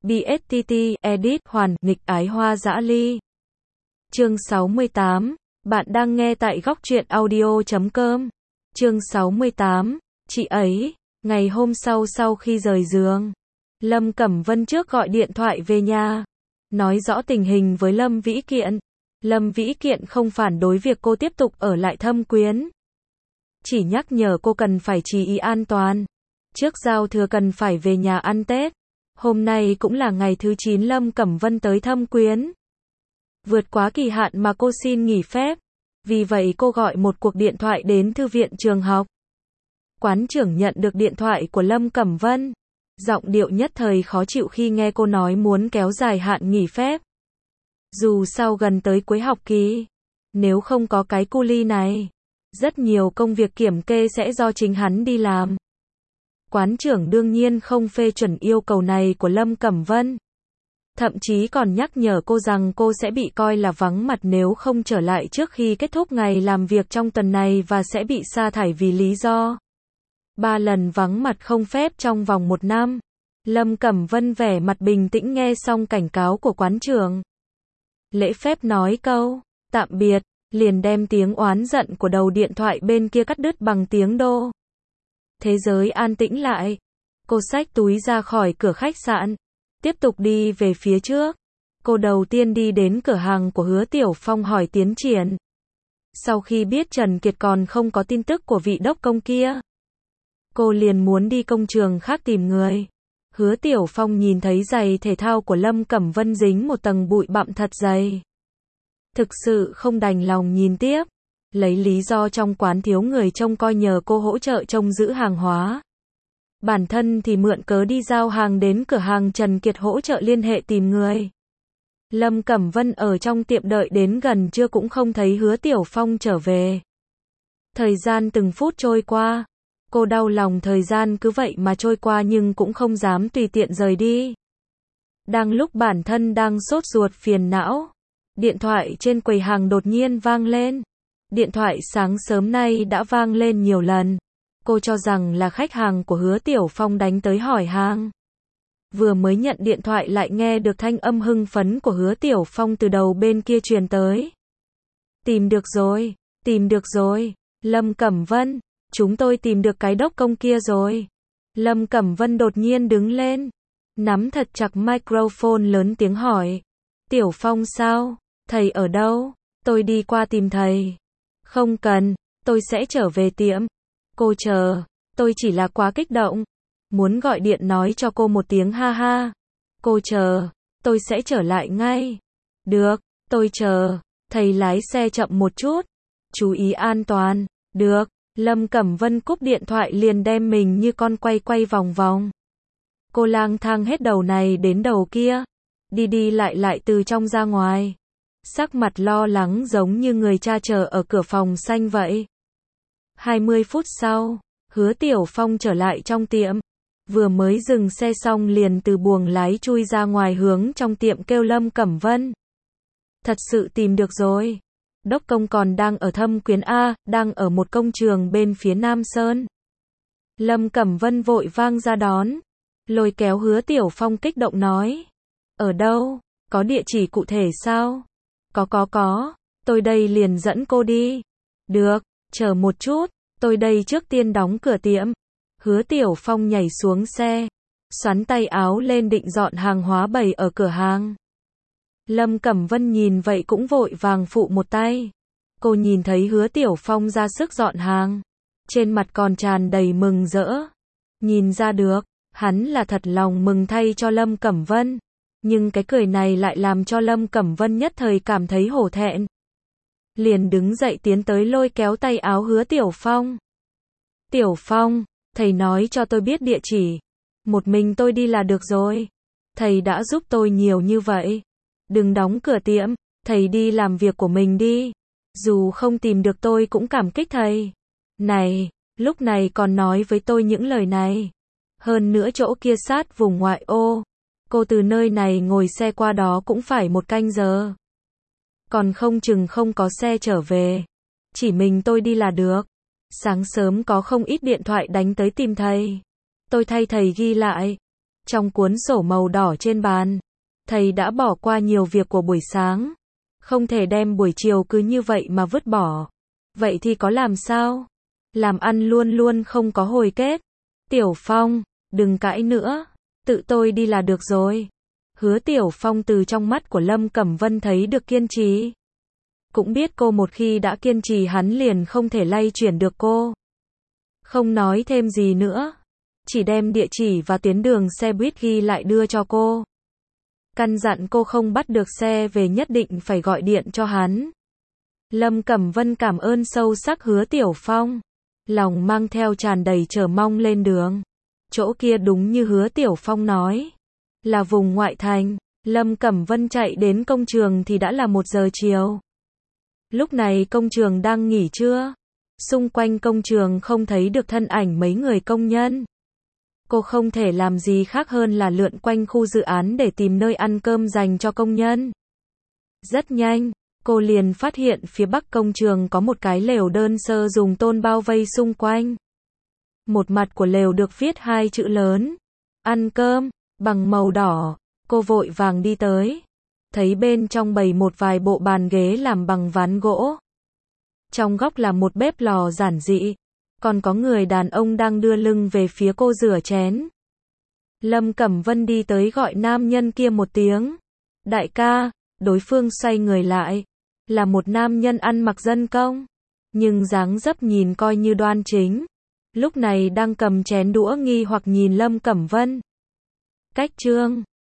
BSTT, edit, hoàn, nghịch ái hoa dã ly. Chương 68, bạn đang nghe tại góc truyện audio.com. Chương 68, chị ấy, ngày hôm sau khi rời giường, Lâm Cẩm Vân trước gọi điện thoại về nhà, nói rõ tình hình với Lâm Vĩ Kiện. Lâm Vĩ Kiện không phản đối việc cô tiếp tục ở lại Thâm Quyến, chỉ nhắc nhở cô cần phải chú ý an toàn. Trước giao thừa cần phải về nhà ăn Tết. Hôm nay cũng là ngày thứ 9 Lâm Cẩm Vân tới Thâm Quyến. Vượt quá kỳ hạn mà cô xin nghỉ phép. Vì vậy cô gọi một cuộc điện thoại đến thư viện trường học. Quán trưởng nhận được điện thoại của Lâm Cẩm Vân. Giọng điệu nhất thời khó chịu khi nghe cô nói muốn kéo dài hạn nghỉ phép. Dù sao gần tới cuối học kỳ, nếu không có cái cu ly này, rất nhiều công việc kiểm kê sẽ do chính hắn đi làm. Quán trưởng đương nhiên không phê chuẩn yêu cầu này của Lâm Cẩm Vân. Thậm chí còn nhắc nhở cô rằng cô sẽ bị coi là vắng mặt nếu không trở lại trước khi kết thúc ngày làm việc trong tuần này và sẽ bị sa thải vì lý do 3 lần vắng mặt không phép trong vòng 1 năm. Lâm Cẩm Vân vẻ mặt bình tĩnh nghe xong cảnh cáo của quán trưởng. Lễ phép nói câu tạm biệt, liền đem tiếng oán giận của đầu điện thoại bên kia cắt đứt bằng tiếng đô. Thế giới an tĩnh lại. Cô xách túi ra khỏi cửa khách sạn, tiếp tục đi về phía trước. Cô đầu tiên đi đến cửa hàng của Hứa Tiểu Phong hỏi tiến triển. Sau khi biết Trần Kiệt còn không có tin tức của vị đốc công kia, cô liền muốn đi công trường khác tìm người. Hứa Tiểu Phong nhìn thấy giày thể thao của Lâm Cẩm Vân dính một tầng bụi bặm thật dày, thực sự không đành lòng nhìn tiếp. Lấy lý do trong quán thiếu người trông coi nhờ cô hỗ trợ trông giữ hàng hóa. Bản thân thì mượn cớ đi giao hàng đến cửa hàng Trần Kiệt hỗ trợ liên hệ tìm người. Lâm Cẩm Vân ở trong tiệm đợi đến gần trưa cũng không thấy Hứa Tiểu Phong trở về. Thời gian từng phút trôi qua. Cô đau lòng thời gian cứ vậy mà trôi qua nhưng cũng không dám tùy tiện rời đi. Đang lúc bản thân đang sốt ruột phiền não, điện thoại trên quầy hàng đột nhiên vang lên. Điện thoại sáng sớm nay đã vang lên nhiều lần. Cô cho rằng là khách hàng của Hứa Tiểu Phong đánh tới hỏi hàng. Vừa mới nhận điện thoại lại nghe được thanh âm hưng phấn của Hứa Tiểu Phong từ đầu bên kia truyền tới. Tìm được rồi, Lâm Cẩm Vân, chúng tôi tìm được cái đốc công kia rồi. Lâm Cẩm Vân đột nhiên đứng lên, nắm thật chặt microphone lớn tiếng hỏi. Tiểu Phong sao? Thầy ở đâu? Tôi đi qua tìm thầy. Không cần, tôi sẽ trở về tiệm. Cô chờ, tôi chỉ là quá kích động. Muốn gọi điện nói cho cô một tiếng ha ha. Cô chờ, tôi sẽ trở lại ngay. Được, tôi chờ. Thầy lái xe chậm một chút. Chú ý an toàn. Được, Lâm Cẩm Vân cúp điện thoại liền đem mình như con quay vòng vòng. Cô lang thang hết đầu này đến đầu kia. Đi lại từ trong ra ngoài. Sắc mặt lo lắng giống như người cha chờ ở cửa phòng xanh vậy. 20 phút sau, Hứa Tiểu Phong trở lại trong tiệm. Vừa mới dừng xe xong liền từ buồng lái chui ra ngoài hướng trong tiệm kêu Lâm Cẩm Vân. Thật sự tìm được rồi. Đốc công còn đang ở Thâm Quyến A, đang ở một công trường bên phía Nam Sơn. Lâm Cẩm Vân vội vang ra đón. Lôi kéo Hứa Tiểu Phong kích động nói. Ở đâu? Có địa chỉ cụ thể sao? Có. Tôi đây liền dẫn cô đi. Được, chờ một chút. Tôi đây trước tiên đóng cửa tiệm. Hứa Tiểu Phong nhảy xuống xe, xoắn tay áo lên định dọn hàng hóa bày ở cửa hàng. Lâm Cẩm Vân nhìn vậy cũng vội vàng phụ một tay. Cô nhìn thấy Hứa Tiểu Phong ra sức dọn hàng, trên mặt còn tràn đầy mừng rỡ. Nhìn ra được, hắn là thật lòng mừng thay cho Lâm Cẩm Vân. Nhưng cái cười này lại làm cho Lâm Cẩm Vân nhất thời cảm thấy hổ thẹn. Liền đứng dậy tiến tới lôi kéo tay áo Hứa Tiểu Phong. Tiểu Phong, thầy nói cho tôi biết địa chỉ. Một mình tôi đi là được rồi. Thầy đã giúp tôi nhiều như vậy. Đừng đóng cửa tiệm, thầy đi làm việc của mình đi. Dù không tìm được tôi cũng cảm kích thầy. Này, lúc này còn nói với tôi những lời này. Hơn nữa chỗ kia sát vùng ngoại ô. Cô từ nơi này ngồi xe qua đó cũng phải 1 canh giờ. Còn không chừng không có xe trở về. Chỉ mình tôi đi là được. Sáng sớm có không ít điện thoại đánh tới tìm thầy. Tôi thay thầy ghi lại. Trong cuốn sổ màu đỏ trên bàn, thầy đã bỏ qua nhiều việc của buổi sáng. Không thể đem buổi chiều cứ như vậy mà vứt bỏ. Vậy thì có làm sao? Làm ăn luôn luôn không có hồi kết. Tiểu Phong, đừng cãi nữa. Tự tôi đi là được rồi. Hứa Tiểu Phong từ trong mắt của Lâm Cẩm Vân thấy được kiên trì. Cũng biết cô một khi đã kiên trì hắn liền không thể lay chuyển được cô. Không nói thêm gì nữa. Chỉ đem địa chỉ và tuyến đường xe buýt ghi lại đưa cho cô. Căn dặn cô không bắt được xe về nhất định phải gọi điện cho hắn. Lâm Cẩm Vân cảm ơn sâu sắc Hứa Tiểu Phong. Lòng mang theo tràn đầy chờ mong lên đường. Chỗ kia đúng như Hứa Tiểu Phong nói. Là vùng ngoại thành. Lâm Cẩm Vân chạy đến công trường thì đã là 1 giờ chiều. Lúc này công trường đang nghỉ trưa. Xung quanh công trường không thấy được thân ảnh mấy người công nhân. Cô không thể làm gì khác hơn là lượn quanh khu dự án để tìm nơi ăn cơm dành cho công nhân. Rất nhanh, cô liền phát hiện phía bắc công trường có một cái lều đơn sơ dùng tôn bao vây xung quanh. Một mặt của lều được viết 2 chữ lớn. Ăn cơm, bằng màu đỏ. Cô vội vàng đi tới. Thấy bên trong bày một vài bộ bàn ghế làm bằng ván gỗ. Trong góc là một bếp lò giản dị. Còn có người đàn ông đang đưa lưng về phía cô rửa chén. Lâm Cẩm Vân đi tới gọi nam nhân kia một tiếng. Đại ca, đối phương xoay người lại. Là một nam nhân ăn mặc dân công. Nhưng dáng dấp nhìn coi như đoan chính. Lúc này đang cầm chén đũa nghi hoặc nhìn Lâm Cẩm Vân. Cách chương